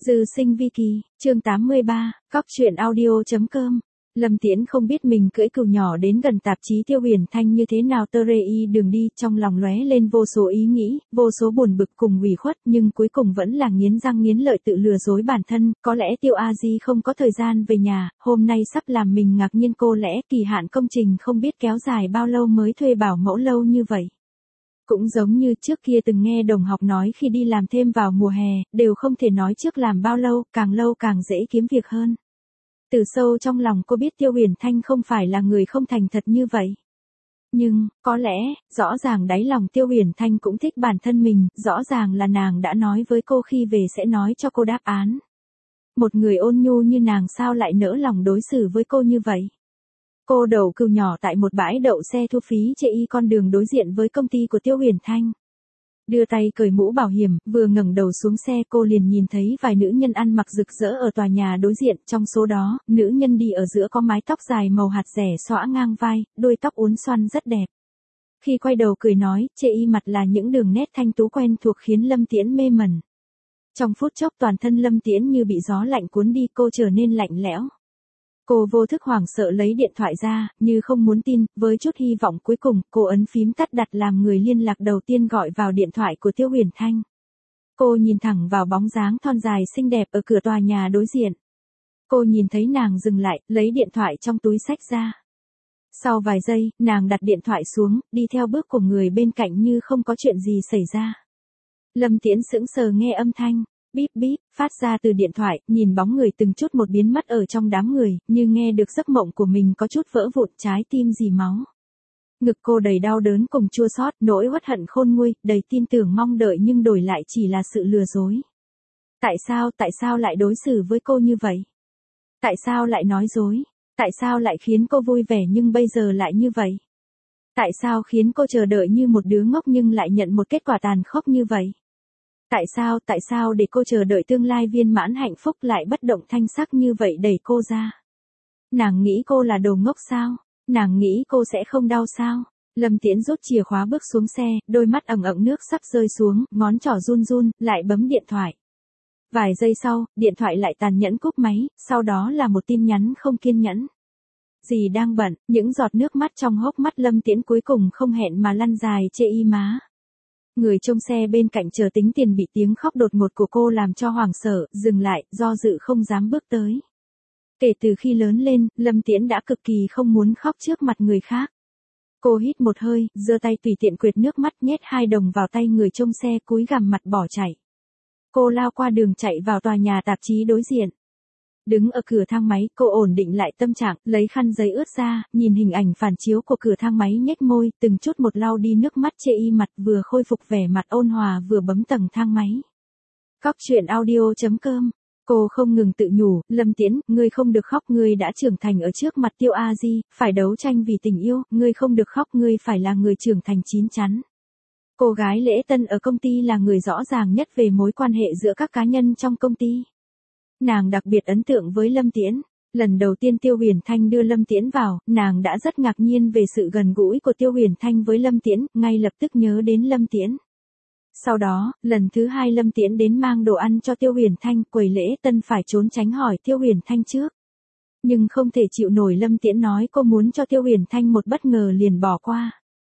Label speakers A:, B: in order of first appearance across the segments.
A: Dư sinh vi kỳ, chương 83, cóc truyện audio.com. Lâm Tiễn không biết mình cưỡi cừu nhỏ đến gần tạp chí Tiêu Huyền Thanh như thế nào, tơ rê y đường đi, trong lòng lóe lên vô số ý nghĩ, vô số buồn bực cùng ủy khuất, nhưng cuối cùng vẫn là nghiến răng nghiến lợi tự lừa dối bản thân, có lẽ Tiêu A Di không có thời gian về nhà, hôm nay sắp làm mình ngạc nhiên, cô lẽ kỳ hạn công trình không biết kéo dài bao lâu mới thuê bảo mẫu lâu như vậy. Cũng giống như trước kia từng nghe đồng học nói khi đi làm thêm vào mùa hè, đều không thể nói trước làm bao lâu càng dễ kiếm việc hơn. Từ sâu trong lòng cô biết Tiêu Huyền Thanh không phải là người không thành thật như vậy. Nhưng, có lẽ, rõ ràng đáy lòng Tiêu Huyền Thanh cũng thích bản thân mình, rõ ràng là nàng đã nói với cô khi về sẽ nói cho cô đáp án. Một người ôn nhu như nàng sao lại nỡ lòng đối xử với cô như vậy? Cô đậu cừu nhỏ tại một bãi đậu xe thu phí chê y con đường đối diện với công ty của Tiêu Huyền Thanh. Đưa tay cởi mũ bảo hiểm, vừa ngẩng đầu xuống xe cô liền nhìn thấy vài nữ nhân ăn mặc rực rỡ ở tòa nhà đối diện, trong số đó, nữ nhân đi ở giữa có mái tóc dài màu hạt rẻ xõa ngang vai, đuôi tóc uốn xoăn rất đẹp. Khi quay đầu cười nói, chê y mặt là những đường nét thanh tú quen thuộc khiến Lâm Tiễn mê mẩn. Trong phút chốc toàn thân Lâm Tiễn như bị gió lạnh cuốn đi, cô trở nên lạnh lẽo. Cô vô thức hoảng sợ lấy điện thoại ra, như không muốn tin, với chút hy vọng cuối cùng, cô ấn phím tắt đặt làm người liên lạc đầu tiên gọi vào điện thoại của Tiêu Huyền Thanh. Cô nhìn thẳng vào bóng dáng thon dài xinh đẹp ở cửa tòa nhà đối diện. Cô nhìn thấy nàng dừng lại, lấy điện thoại trong túi xách ra. Sau vài giây, nàng đặt điện thoại xuống, đi theo bước của người bên cạnh như không có chuyện gì xảy ra. Lâm Tiễn sững sờ nghe âm thanh bíp bíp, phát ra từ điện thoại, nhìn bóng người từng chút một biến mất ở trong đám người, như nghe được giấc mộng của mình có chút vỡ vụn, trái tim rỉ máu. Ngực cô đầy đau đớn cùng chua xót, nỗi uất hận khôn nguôi, đầy tin tưởng mong đợi nhưng đổi lại chỉ là sự lừa dối. Tại sao lại đối xử với cô như vậy? Tại sao lại nói dối? Tại sao lại khiến cô vui vẻ nhưng bây giờ lại như vậy? Tại sao khiến cô chờ đợi như một đứa ngốc nhưng lại nhận một kết quả tàn khốc như vậy? Tại sao để cô chờ đợi tương lai viên mãn hạnh phúc lại bất động thanh sắc như vậy đẩy cô ra? Nàng nghĩ cô là đồ ngốc sao? Nàng nghĩ cô sẽ không đau sao? Lâm Tiễn rút chìa khóa bước xuống xe, đôi mắt ẩn ẩn nước sắp rơi xuống, ngón trỏ run run, lại bấm điện thoại. Vài giây sau, điện thoại lại tàn nhẫn cúp máy, sau đó là một tin nhắn không kiên nhẫn. Dì đang bận, những giọt nước mắt trong hốc mắt Lâm Tiễn cuối cùng không hẹn mà lăn dài chê y má. Người trông xe bên cạnh chờ tính tiền bị tiếng khóc đột ngột của cô làm cho hoảng sợ, dừng lại, do dự không dám bước tới. Kể từ khi lớn lên, Lâm Tiễn đã cực kỳ không muốn khóc trước mặt người khác. Cô hít một hơi, giơ tay tùy tiện quệt nước mắt, nhét 2 đồng vào tay người trông xe, cúi gằm mặt bỏ chạy. Cô lao qua đường chạy vào tòa nhà tạp chí đối diện. Đứng ở cửa thang máy, cô ổn định lại tâm trạng, lấy khăn giấy ướt ra, nhìn hình ảnh phản chiếu của cửa thang máy nhếch môi, từng chút một lau đi nước mắt chê y mặt, vừa khôi phục vẻ mặt ôn hòa vừa bấm tầng thang máy. Cóc truyện audio.com. Cô không ngừng tự nhủ, Lâm Tiễn, ngươi không được khóc, ngươi đã trưởng thành ở trước mặt Tiêu A Di, phải đấu tranh vì tình yêu, ngươi không được khóc, ngươi phải là người trưởng thành chín chắn. Cô gái lễ tân ở công ty là người rõ ràng nhất về mối quan hệ giữa các cá nhân trong công ty. Nàng đặc biệt ấn tượng với Lâm Tiễn. Lần đầu tiên Tiêu Huyền Thanh đưa Lâm Tiễn vào, nàng đã rất ngạc nhiên về sự gần gũi của Tiêu Huyền Thanh với Lâm Tiễn, ngay lập tức nhớ đến Lâm Tiễn. Sau đó, lần thứ 2 Lâm Tiễn đến mang đồ ăn cho Tiêu Huyền Thanh, quầy lễ tân phải trốn tránh hỏi Tiêu Huyền Thanh trước. Nhưng không thể chịu nổi Lâm Tiễn nói cô muốn cho Tiêu Huyền Thanh một bất ngờ liền bỏ qua.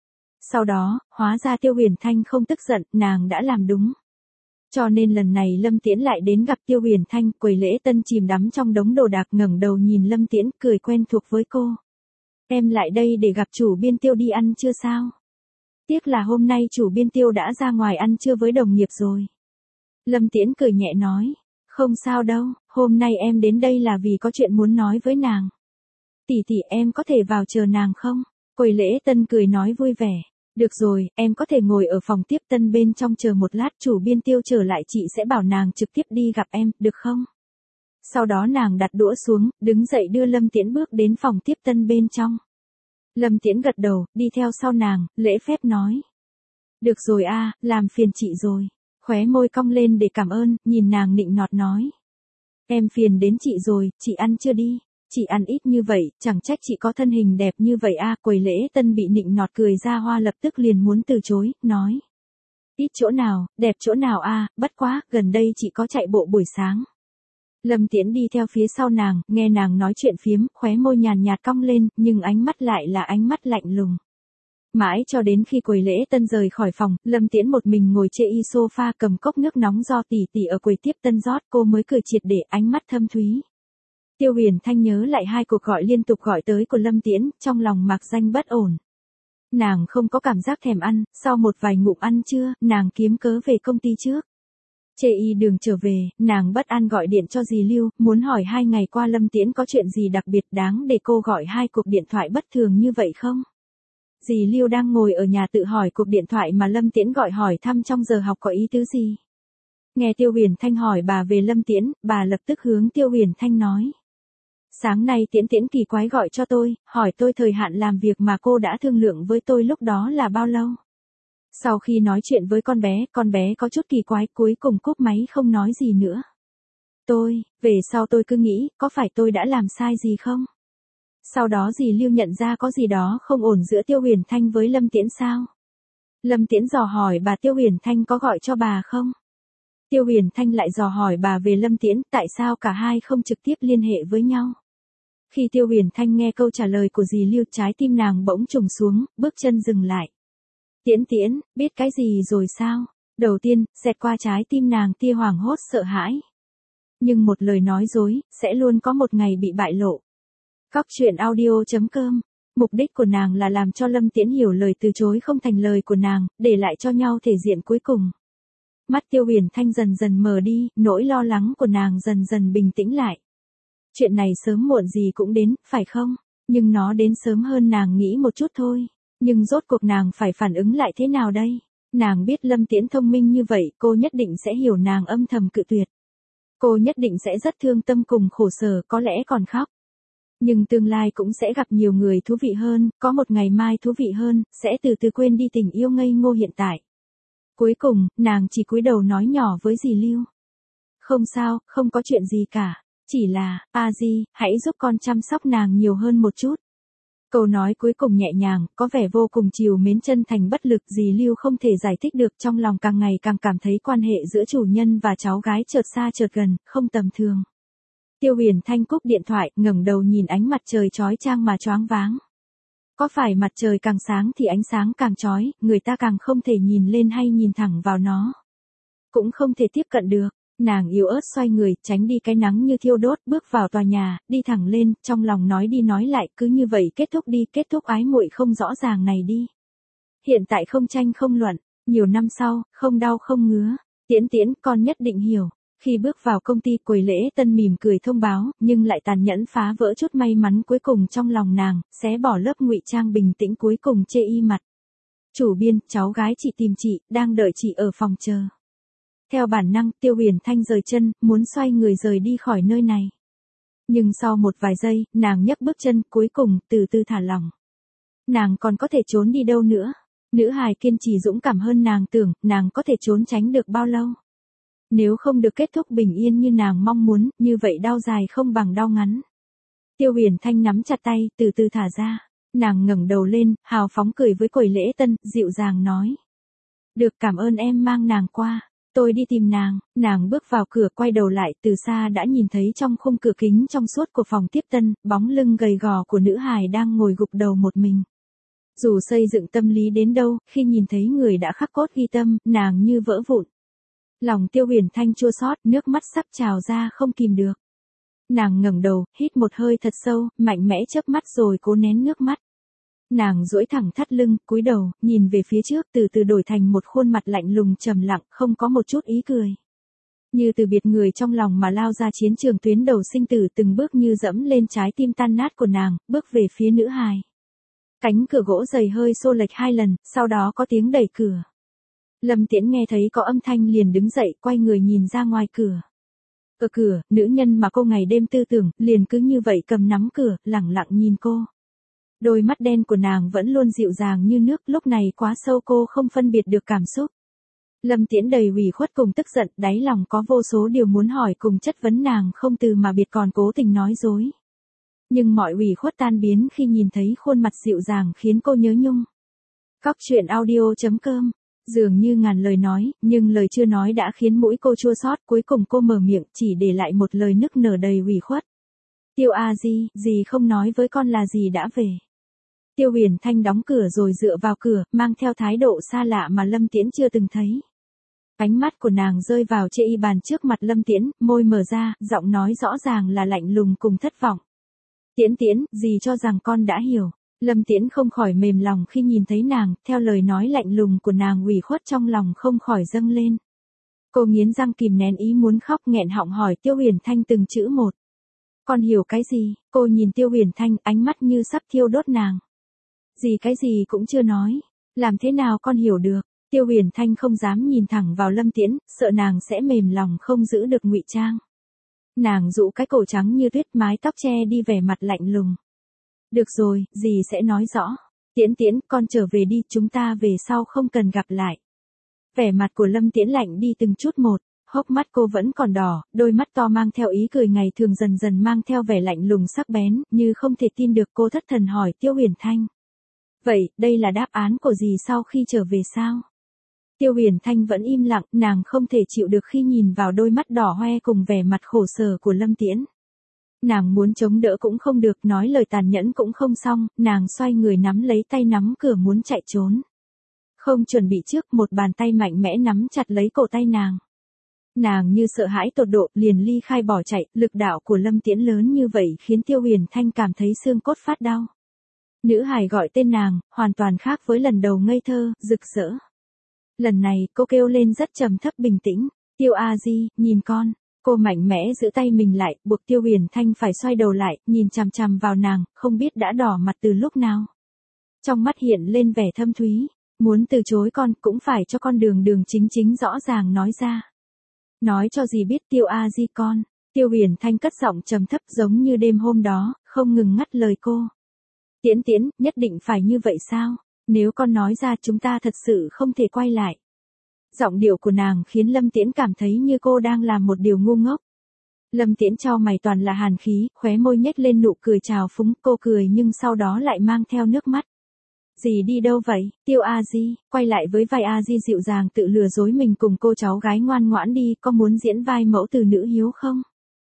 A: Sau đó, hóa ra Tiêu Huyền Thanh không tức giận, nàng đã làm đúng. Cho nên lần này Lâm Tiễn lại đến gặp Tiêu Huyền Thanh, quầy lễ tân chìm đắm trong đống đồ đạc, ngẩng đầu nhìn Lâm Tiễn, cười quen thuộc với cô. Em lại đây để gặp chủ biên Tiêu đi ăn trưa sao? Tiếc là hôm nay chủ biên Tiêu đã ra ngoài ăn trưa với đồng nghiệp rồi. Lâm Tiễn cười nhẹ nói, không sao đâu, hôm nay em đến đây là vì có chuyện muốn nói với nàng. Tỷ em có thể vào chờ nàng không? Quầy lễ tân cười nói vui vẻ. Được rồi, em có thể ngồi ở phòng tiếp tân bên trong chờ một lát, chủ biên Tiêu trở lại chị sẽ bảo nàng trực tiếp đi gặp em, được không? Sau đó nàng đặt đũa xuống, đứng dậy đưa Lâm Tiễn bước đến phòng tiếp tân bên trong. Lâm Tiễn gật đầu, đi theo sau nàng, lễ phép nói. Được rồi làm phiền chị rồi. Khóe môi cong lên để cảm ơn, nhìn nàng nịnh nọt nói. Em phiền đến chị rồi, chị ăn chưa đi? Chị ăn ít như vậy, chẳng trách chị có thân hình đẹp như vậy quầy lễ tân bị nịnh nọt cười ra hoa lập tức liền muốn từ chối, nói. Ít chỗ nào, đẹp chỗ nào bất quá, gần đây chị có chạy bộ buổi sáng. Lâm Tiễn đi theo phía sau nàng, nghe nàng nói chuyện phiếm, khóe môi nhàn nhạt cong lên, nhưng ánh mắt lại là ánh mắt lạnh lùng. Mãi cho đến khi quầy lễ tân rời khỏi phòng, Lâm Tiễn một mình ngồi trên sofa cầm cốc nước nóng do tỷ tỷ ở quầy tiếp tân rót, cô mới cười triệt để, ánh mắt thâm thúy. Tiêu Huyền Thanh nhớ lại 2 cuộc gọi liên tục gọi tới của Lâm Tiễn, trong lòng mạc danh bất ổn. Nàng không có cảm giác thèm ăn, sau một vài ngụm ăn trưa, nàng kiếm cớ về công ty trước. Chê y đường trở về, nàng bất an gọi điện cho dì Lưu, muốn hỏi 2 ngày qua Lâm Tiễn có chuyện gì đặc biệt đáng để cô gọi 2 cuộc điện thoại bất thường như vậy không? Dì Lưu đang ngồi ở nhà tự hỏi cuộc điện thoại mà Lâm Tiễn gọi hỏi thăm trong giờ học có ý tứ gì. Nghe Tiêu Huyền Thanh hỏi bà về Lâm Tiễn, bà lập tức hướng Tiêu Huyền Thanh nói. Sáng nay Tiễn Tiễn kỳ quái gọi cho tôi, hỏi tôi thời hạn làm việc mà cô đã thương lượng với tôi lúc đó là bao lâu. Sau khi nói chuyện với con bé có chút kỳ quái cuối cùng cúp máy không nói gì nữa. Về sau tôi cứ nghĩ, có phải tôi đã làm sai gì không? Sau đó dì Lưu nhận ra có gì đó không ổn giữa Tiêu Huyền Thanh với Lâm Tiễn sao? Lâm Tiễn dò hỏi bà Tiêu Huyền Thanh có gọi cho bà không? Tiêu Huyền Thanh lại dò hỏi bà về Lâm Tiễn, tại sao cả hai không trực tiếp liên hệ với nhau? Khi Tiêu Huyền Thanh nghe câu trả lời của dì Lưu, trái tim nàng bỗng trùng xuống, bước chân dừng lại. Tiễn Tiễn, biết cái gì rồi sao? Đầu tiên, xẹt qua trái tim nàng tia hoảng hốt sợ hãi. Nhưng một lời nói dối, sẽ luôn có một ngày bị bại lộ. Cóc truyện audio.com. Mục đích của nàng là làm cho Lâm Tiễn hiểu lời từ chối không thành lời của nàng, để lại cho nhau thể diện cuối cùng. Mắt Tiêu Huyền Thanh dần dần mờ đi, nỗi lo lắng của nàng dần dần bình tĩnh lại. Chuyện này sớm muộn gì cũng đến, phải không? Nhưng nó đến sớm hơn nàng nghĩ một chút thôi. Nhưng rốt cuộc nàng phải phản ứng lại thế nào đây? Nàng biết Lâm Tiễn thông minh như vậy, cô nhất định sẽ hiểu nàng âm thầm cự tuyệt. Cô nhất định sẽ rất thương tâm cùng khổ sở, có lẽ còn khóc. Nhưng tương lai cũng sẽ gặp nhiều người thú vị hơn, có một ngày mai thú vị hơn, sẽ từ từ quên đi tình yêu ngây ngô hiện tại. Cuối cùng, nàng chỉ cúi đầu nói nhỏ với dì Lưu. Không sao, không có chuyện gì cả. Chỉ là, Di, hãy giúp con chăm sóc nàng nhiều hơn một chút. Câu nói cuối cùng nhẹ nhàng, có vẻ vô cùng trìu mến chân thành bất lực, dì Lưu không thể giải thích được, trong lòng càng ngày càng cảm thấy quan hệ giữa chủ nhân và cháu gái chợt xa chợt gần, không tầm thường. Tiêu Huyền Thanh cúp điện thoại, ngẩng đầu nhìn ánh mặt trời chói chang mà choáng váng. Có phải mặt trời càng sáng thì ánh sáng càng chói, người ta càng không thể nhìn lên hay nhìn thẳng vào nó. Cũng không thể tiếp cận được. Nàng yếu ớt xoay người, tránh đi cái nắng như thiêu đốt, bước vào tòa nhà, đi thẳng lên, trong lòng nói đi nói lại, cứ như vậy kết thúc đi, kết thúc ái muội không rõ ràng này đi. Hiện tại không tranh không luận, nhiều năm sau, không đau không ngứa. Tiễn Tiễn, con nhất định hiểu. Khi bước vào công ty, quầy lễ tân mỉm cười thông báo, nhưng lại tàn nhẫn phá vỡ chút may mắn cuối cùng trong lòng nàng, xé bỏ lớp ngụy trang bình tĩnh cuối cùng chê y mặt. Chủ biên, cháu gái chị tìm chị, đang đợi chị ở phòng chờ. Theo bản năng, Tiêu Huyền Thanh rời chân, muốn xoay người rời đi khỏi nơi này. Nhưng sau một vài giây, nàng nhấc bước chân, cuối cùng, từ từ thả lỏng. Nàng còn có thể trốn đi đâu nữa? Nữ hài kiên trì dũng cảm hơn nàng tưởng, nàng có thể trốn tránh được bao lâu? Nếu không được kết thúc bình yên như nàng mong muốn, như vậy đau dài không bằng đau ngắn. Tiêu Huyền Thanh nắm chặt tay, từ từ thả ra. Nàng ngẩng đầu lên, hào phóng cười với quầy lễ tân, dịu dàng nói. Được, cảm ơn em mang nàng qua. Tôi đi tìm nàng bước vào cửa quay đầu lại, từ xa đã nhìn thấy trong khung cửa kính trong suốt của phòng tiếp tân, bóng lưng gầy gò của nữ hài đang ngồi gục đầu một mình. Dù xây dựng tâm lý đến đâu, khi nhìn thấy người đã khắc cốt ghi tâm, nàng như vỡ vụn. Lòng Tiêu Huyền Thanh chua xót, nước mắt sắp trào ra không kìm được. Nàng ngẩng đầu, hít một hơi thật sâu, mạnh mẽ chớp mắt rồi cố nén nước mắt. Nàng duỗi thẳng thắt lưng, cúi đầu, nhìn về phía trước, từ từ đổi thành một khuôn mặt lạnh lùng trầm lặng, không có một chút ý cười. Như từ biệt người trong lòng mà lao ra chiến trường tuyến đầu sinh tử, từng bước như dẫm lên trái tim tan nát của nàng, bước về phía nữ hài. Cánh cửa gỗ dày hơi xô lệch 2 lần, sau đó có tiếng đẩy cửa. Lâm Tiễn nghe thấy có âm thanh liền đứng dậy, quay người nhìn ra ngoài cửa. Ở cửa, nữ nhân mà cô ngày đêm tư tưởng, liền cứ như vậy cầm nắm cửa, lẳng lặng nhìn cô. Đôi mắt đen của nàng vẫn luôn dịu dàng như nước, lúc này quá sâu cô không phân biệt được cảm xúc. Lâm Tiễn đầy ủy khuất cùng tức giận, đáy lòng có vô số điều muốn hỏi cùng chất vấn nàng không từ mà biệt còn cố tình nói dối. Nhưng mọi ủy khuất tan biến khi nhìn thấy khuôn mặt dịu dàng khiến cô nhớ nhung. Cóc truyện audio.com Dường như ngàn lời nói, nhưng lời chưa nói đã khiến mũi cô chua xót, cuối cùng cô mở miệng, chỉ để lại một lời nức nở đầy ủy khuất. Tiêu A Di, dì không nói với con là dì đã về. Tiêu Huyền Thanh đóng cửa rồi dựa vào cửa, mang theo thái độ xa lạ mà Lâm Tiễn chưa từng thấy. Ánh mắt của nàng rơi vào chê y bàn trước mặt Lâm Tiễn, môi mở ra, giọng nói rõ ràng là lạnh lùng cùng thất vọng. Tiễn Tiễn, dì cho rằng con đã hiểu. Lâm Tiễn không khỏi mềm lòng khi nhìn thấy nàng, theo lời nói lạnh lùng của nàng ủy khuất trong lòng không khỏi dâng lên. Cô nghiến răng kìm nén ý muốn khóc nghẹn họng hỏi Tiêu Huyền Thanh từng chữ một. Con hiểu cái gì? Cô nhìn Tiêu Huyền Thanh, ánh mắt như sắp thiêu đốt nàng. Dì cái gì cũng chưa nói. Làm thế nào con hiểu được? Tiêu Huyền Thanh không dám nhìn thẳng vào Lâm Tiễn, sợ nàng sẽ mềm lòng không giữ được ngụy trang. Nàng dụ cái cổ trắng như tuyết, mái tóc che đi vẻ mặt lạnh lùng. Được rồi, dì sẽ nói rõ. Tiễn Tiễn, con trở về đi, chúng ta về sau không cần gặp lại. Vẻ mặt của Lâm Tiễn lạnh đi từng chút một, hốc mắt cô vẫn còn đỏ, đôi mắt to mang theo ý cười ngày thường dần dần mang theo vẻ lạnh lùng sắc bén, như không thể tin được. Cô thất thần hỏi Tiêu Huyền Thanh. Vậy, đây là đáp án của dì sau khi trở về sao? Tiêu Huyền Thanh vẫn im lặng, nàng không thể chịu được khi nhìn vào đôi mắt đỏ hoe cùng vẻ mặt khổ sở của Lâm Tiễn. Nàng muốn chống đỡ cũng không được, nói lời tàn nhẫn cũng không xong, nàng xoay người nắm lấy tay nắm cửa muốn chạy trốn. Không chuẩn bị trước, một bàn tay mạnh mẽ nắm chặt lấy cổ tay nàng. Nàng như sợ hãi tột độ, liền ly khai bỏ chạy, lực đạo của Lâm Tiễn lớn như vậy khiến Tiêu Huyền Thanh cảm thấy xương cốt phát đau. Nữ hài gọi tên nàng, hoàn toàn khác với lần đầu ngây thơ, rực rỡ. Lần này, cô kêu lên rất trầm thấp bình tĩnh, Tiêu A Di, nhìn con. Cô mạnh mẽ giữ tay mình lại, buộc Tiêu Huyền Thanh phải xoay đầu lại, nhìn chằm chằm vào nàng, không biết đã đỏ mặt từ lúc nào. Trong mắt hiện lên vẻ thâm thúy, muốn từ chối con cũng phải cho con đường đường chính chính rõ ràng nói ra. Nói cho dì biết Tiêu A Di con. Tiêu Huyền Thanh cất giọng trầm thấp giống như đêm hôm đó, không ngừng ngắt lời cô. Tiễn Tiễn, nhất định phải như vậy sao? Nếu con nói ra chúng ta thật sự không thể quay lại. Giọng điệu của nàng khiến Lâm Tiễn cảm thấy như cô đang làm một điều ngu ngốc. Lâm Tiễn chau mày toàn là hàn khí, khóe môi nhếch lên nụ cười trào phúng, cô cười nhưng sau đó lại mang theo nước mắt. Dì đi đâu vậy? Tiêu A Di, quay lại với vai A Di dịu dàng tự lừa dối mình cùng cô cháu gái ngoan ngoãn đi, có muốn diễn vai mẫu từ nữ hiếu không?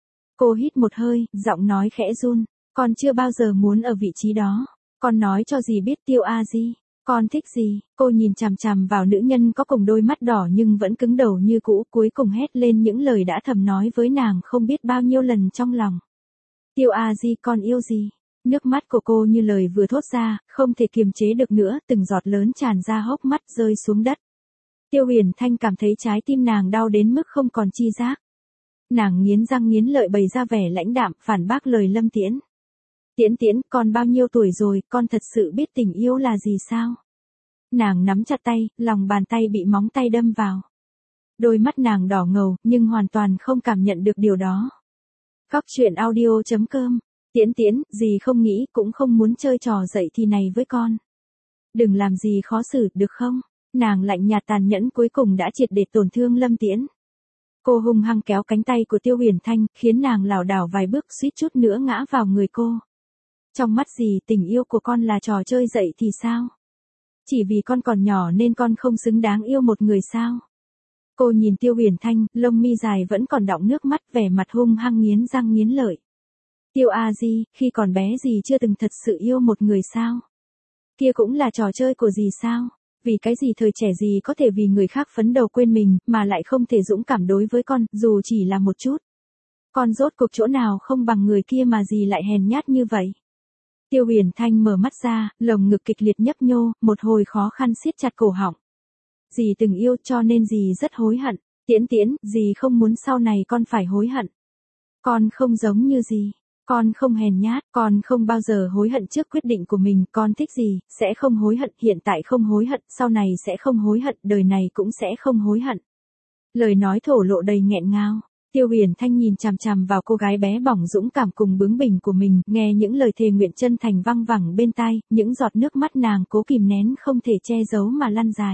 A: Cô hít một hơi, giọng nói khẽ run, con chưa bao giờ muốn ở vị trí đó. Con nói cho dì biết Tiêu A Di. Con thích gì? Cô nhìn chằm chằm vào nữ nhân có cùng đôi mắt đỏ nhưng vẫn cứng đầu như cũ, cuối cùng hét lên những lời đã thầm nói với nàng không biết bao nhiêu lần trong lòng. Tiêu A Di, con yêu gì? Nước mắt của cô như lời vừa thốt ra, không thể kiềm chế được nữa, từng giọt lớn tràn ra hốc mắt rơi xuống đất. Tiêu Huyền Thanh cảm thấy trái tim nàng đau đến mức không còn chi giác. Nàng nghiến răng nghiến lợi bày ra vẻ lãnh đạm, phản bác lời Lâm Tiễn. Tiễn Tiễn, con bao nhiêu tuổi rồi, con thật sự biết tình yêu là gì sao? Nàng nắm chặt tay, lòng bàn tay bị móng tay đâm vào. Đôi mắt nàng đỏ ngầu, nhưng hoàn toàn không cảm nhận được điều đó. Góc truyện audio.com. Tiễn Tiễn, dì không nghĩ cũng không muốn chơi trò dậy thì này với con. Đừng làm gì khó xử, được không? Nàng lạnh nhạt tàn nhẫn cuối cùng đã triệt để tổn thương Lâm Tiễn. Cô hung hăng kéo cánh tay của Tiêu Huyền Thanh, khiến nàng lảo đảo vài bước suýt chút nữa ngã vào người cô. Trong mắt dì, tình yêu của con là trò chơi dậy thì sao? Chỉ vì con còn nhỏ nên con không xứng đáng yêu một người sao? Cô nhìn Tiêu Huyền Thanh, lông mi dài vẫn còn đọng nước mắt, vẻ mặt hung hăng nghiến răng nghiến lợi. Tiêu A Di, khi còn bé dì chưa từng thật sự yêu một người sao? Kia cũng là trò chơi của dì sao? Vì cái gì thời trẻ dì có thể vì người khác phấn đầu quên mình, mà lại không thể dũng cảm đối với con, dù chỉ là một chút. Con rốt cuộc chỗ nào không bằng người kia mà dì lại hèn nhát như vậy? Tiêu Huyền Thanh mở mắt ra, lồng ngực kịch liệt nhấp nhô, một hồi khó khăn siết chặt cổ họng. Dì từng yêu cho nên dì rất hối hận. Tiễn Tiễn, dì không muốn sau này con phải hối hận. Con không giống như dì. Con không hèn nhát, con không bao giờ hối hận trước quyết định của mình, con thích gì, sẽ không hối hận, hiện tại không hối hận, sau này sẽ không hối hận, đời này cũng sẽ không hối hận. Lời nói thổ lộ đầy nghẹn ngào. Tiêu Huyền Thanh nhìn chằm chằm vào cô gái bé bỏng dũng cảm cùng bướng bỉnh của mình, nghe những lời thề nguyện chân thành văng vẳng bên tai, những giọt nước mắt nàng cố kìm nén không thể che giấu mà lăn dài.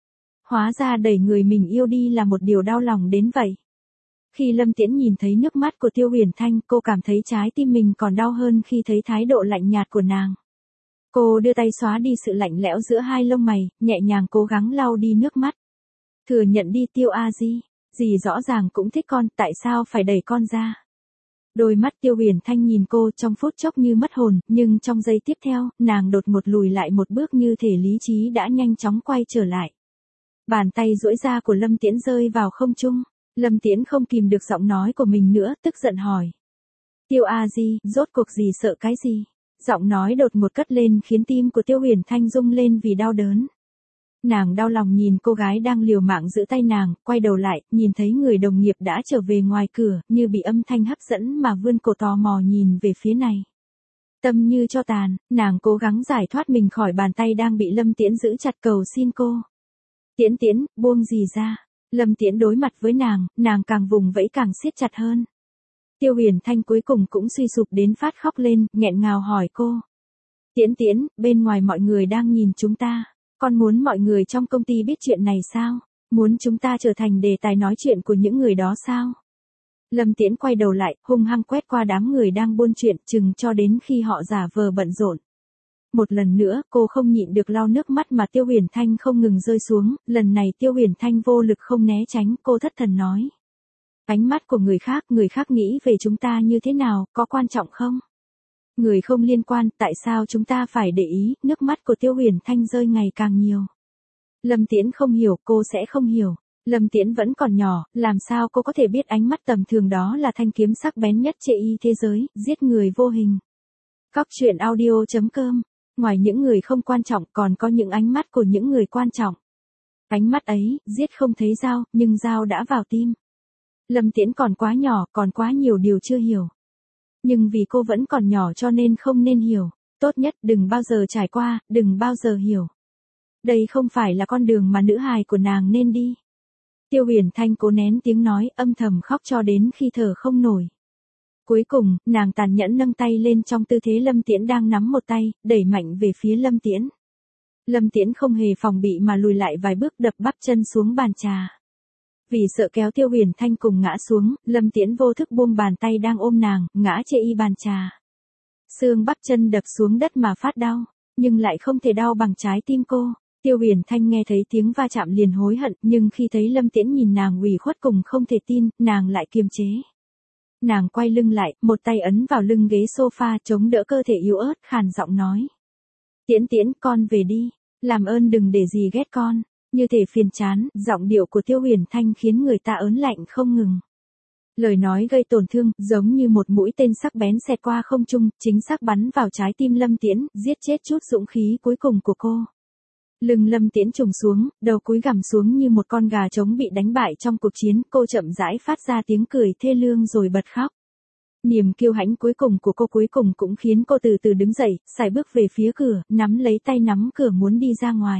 A: Hóa ra đẩy người mình yêu đi là một điều đau lòng đến vậy. Khi Lâm Tiễn nhìn thấy nước mắt của Tiêu Huyền Thanh, cô cảm thấy trái tim mình còn đau hơn khi thấy thái độ lạnh nhạt của nàng. Cô đưa tay xóa đi sự lạnh lẽo giữa hai lông mày, nhẹ nhàng cố gắng lau đi nước mắt. Thừa nhận đi Tiêu A Di, dì rõ ràng cũng thích con, tại sao phải đẩy con ra? Đôi mắt Tiêu Huyền Thanh nhìn cô trong phút chốc như mất hồn, nhưng trong giây tiếp theo, nàng đột ngột lùi lại một bước như thể lý trí đã nhanh chóng quay trở lại. Bàn tay duỗi ra của Lâm Tiễn rơi vào không trung. Lâm Tiễn không kìm được giọng nói của mình nữa, tức giận hỏi. Tiêu A Di, rốt cuộc gì sợ cái gì? Giọng nói đột ngột cất lên khiến tim của Tiêu Huyền Thanh rung lên vì đau đớn. Nàng đau lòng nhìn cô gái đang liều mạng giữ tay nàng, quay đầu lại, nhìn thấy người đồng nghiệp đã trở về ngoài cửa, như bị âm thanh hấp dẫn mà vươn cổ tò mò nhìn về phía này. Tâm như cho tàn, nàng cố gắng giải thoát mình khỏi bàn tay đang bị Lâm Tiễn giữ chặt cầu xin cô. Tiễn Tiễn, buông gì ra. Lâm Tiễn đối mặt với nàng càng vùng vẫy càng siết chặt hơn. Tiêu Huyền Thanh cuối cùng cũng suy sụp đến phát khóc lên, nghẹn ngào hỏi cô. Tiễn Tiễn, bên ngoài mọi người đang nhìn chúng ta. Con muốn mọi người trong công ty biết chuyện này sao? Muốn chúng ta trở thành đề tài nói chuyện của những người đó sao? Lâm Tiễn quay đầu lại, hung hăng quét qua đám người đang buôn chuyện, chừng cho đến khi họ giả vờ bận rộn. Một lần nữa, cô không nhịn được lau nước mắt mà Tiêu Huyền Thanh không ngừng rơi xuống, lần này Tiêu Huyền Thanh vô lực không né tránh, cô thất thần nói. Ánh mắt của người khác nghĩ về chúng ta như thế nào, có quan trọng không? Người không liên quan, tại sao chúng ta phải để ý, nước mắt của Tiêu Huyền Thanh rơi ngày càng nhiều. Lâm Tiễn không hiểu, cô sẽ không hiểu. Lâm Tiễn vẫn còn nhỏ, làm sao cô có thể biết ánh mắt tầm thường đó là thanh kiếm sắc bén nhất trên thế giới, giết người vô hình. Cóc truyện audio.com. Ngoài những người không quan trọng còn có những ánh mắt của những người quan trọng. Ánh mắt ấy, giết không thấy dao, nhưng dao đã vào tim. Lâm Tiễn còn quá nhỏ, còn quá nhiều điều chưa hiểu. Nhưng vì cô vẫn còn nhỏ cho nên không nên hiểu. Tốt nhất đừng bao giờ trải qua, đừng bao giờ hiểu. Đây không phải là con đường mà nữ hài của nàng nên đi. Tiêu Huyền Thanh cố nén tiếng nói, âm thầm khóc cho đến khi thở không nổi. Cuối cùng, nàng tàn nhẫn nâng tay lên trong tư thế Lâm Tiễn đang nắm một tay, đẩy mạnh về phía Lâm Tiễn. Lâm Tiễn không hề phòng bị mà lùi lại vài bước, đập bắp chân xuống bàn trà. Vì sợ kéo Tiêu Huyền Thanh cùng ngã xuống, Lâm Tiễn vô thức buông bàn tay đang ôm nàng, ngã chê y bàn trà. Xương bắp chân đập xuống đất mà phát đau, nhưng lại không thể đau bằng trái tim cô. Tiêu Huyền Thanh nghe thấy tiếng va chạm liền hối hận, nhưng khi thấy Lâm Tiễn nhìn nàng ủy khuất cùng không thể tin, nàng lại kiềm chế. Nàng quay lưng lại, một tay ấn vào lưng ghế sofa chống đỡ cơ thể yếu ớt, khàn giọng nói. Tiễn Tiễn, con về đi, làm ơn đừng để gì ghét con. Như thể phiền chán, giọng điệu của Tiêu Huyền Thanh khiến người ta ớn lạnh không ngừng. Lời nói gây tổn thương, giống như một mũi tên sắc bén xẹt qua không trung, chính xác bắn vào trái tim Lâm Tiễn, giết chết chút dũng khí cuối cùng của cô. Lưng Lâm Tiễn trùng xuống, đầu cúi gằm xuống như một con gà trống bị đánh bại trong cuộc chiến, cô chậm rãi phát ra tiếng cười thê lương rồi bật khóc. Niềm kiêu hãnh cuối cùng của cô cuối cùng cũng khiến cô từ từ đứng dậy, sải bước về phía cửa, nắm lấy tay nắm cửa muốn đi ra ngoài.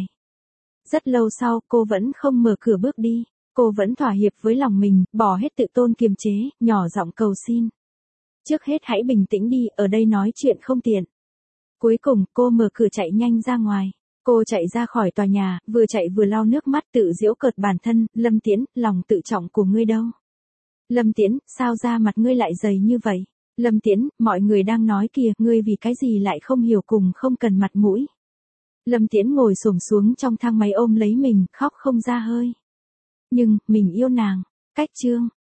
A: Rất lâu sau, cô vẫn không mở cửa bước đi. Cô vẫn thỏa hiệp với lòng mình, bỏ hết tự tôn kiềm chế, nhỏ giọng cầu xin. Trước hết hãy bình tĩnh đi, ở đây nói chuyện không tiện. Cuối cùng, cô mở cửa chạy nhanh ra ngoài. Cô chạy ra khỏi tòa nhà, vừa chạy vừa lau nước mắt tự giễu cợt bản thân. Lâm Tiễn, lòng tự trọng của ngươi đâu? Lâm Tiễn, sao da mặt ngươi lại dày như vậy? Lâm Tiễn, mọi người đang nói kìa, ngươi vì cái gì lại không hiểu cùng không cần mặt mũi. Lâm Tiễn ngồi xổm xuống trong thang máy ôm lấy mình, khóc không ra hơi. Nhưng, mình yêu nàng. Cách chương.